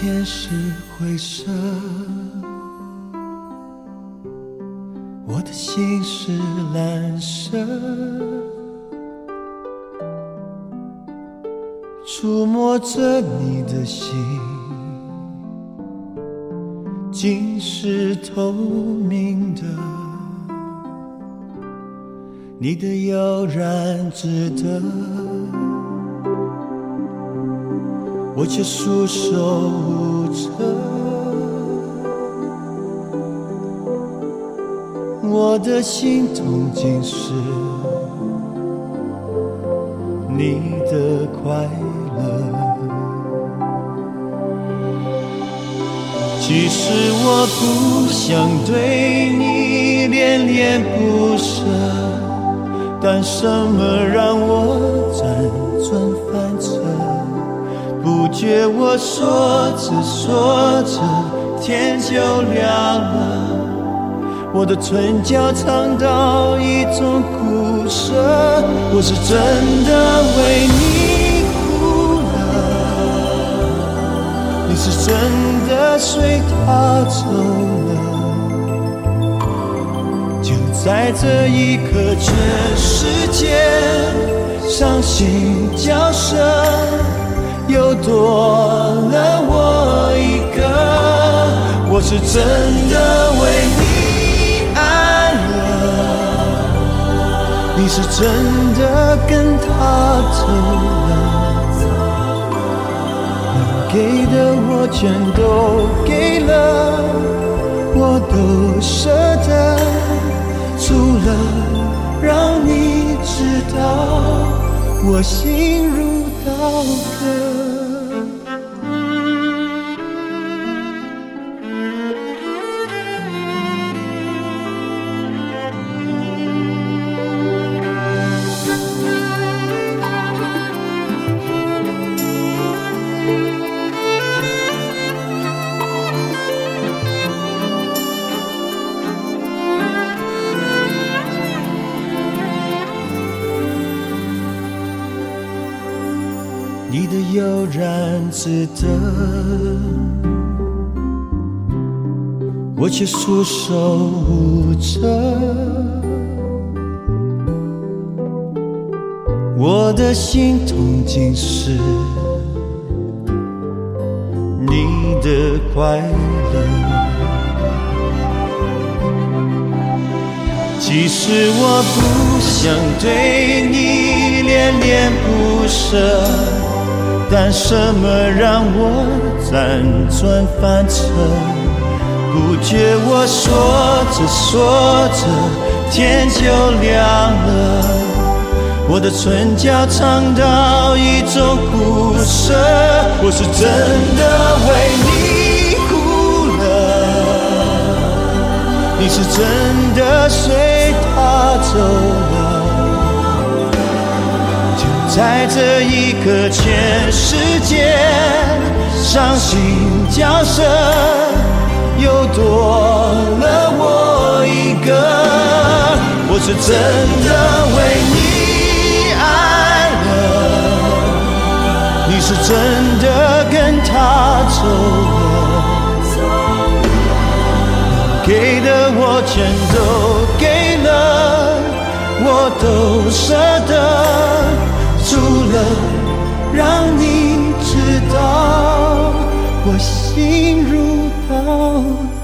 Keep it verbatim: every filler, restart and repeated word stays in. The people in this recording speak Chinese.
前世回声，我的心是蓝色，触摸着你的心，竟是透明的，你的悠然自得，我却束手无策。我的心痛竟是你的快乐。其实我不想对你恋恋不舍，但什么让我辗转反侧？不觉我说着说着天就亮了，我的唇角尝到一种苦涩，我是真的为你哭了，你是真的随他走了。就在这一刻，全世界伤心角色又多了我一个，我是真的为你爱了，你是真的跟他走了，能给的我全都给了，我都舍得，除了让你知道我心如刀割。你的悠然自得，我却束手无策。我的心痛竟是你的快乐。其实我不想对你恋恋不舍，但什么让我辗转反侧？不觉我说着说着天就亮了，我的唇角尝到一种苦涩，我是真的为你哭了，你是真的随他走了。在这一刻，全世界伤心角色又多了我一个，我是真的为你爱了，你是真的跟他走了，给的我全都给了，我都舍得，除了让你知道我心如刀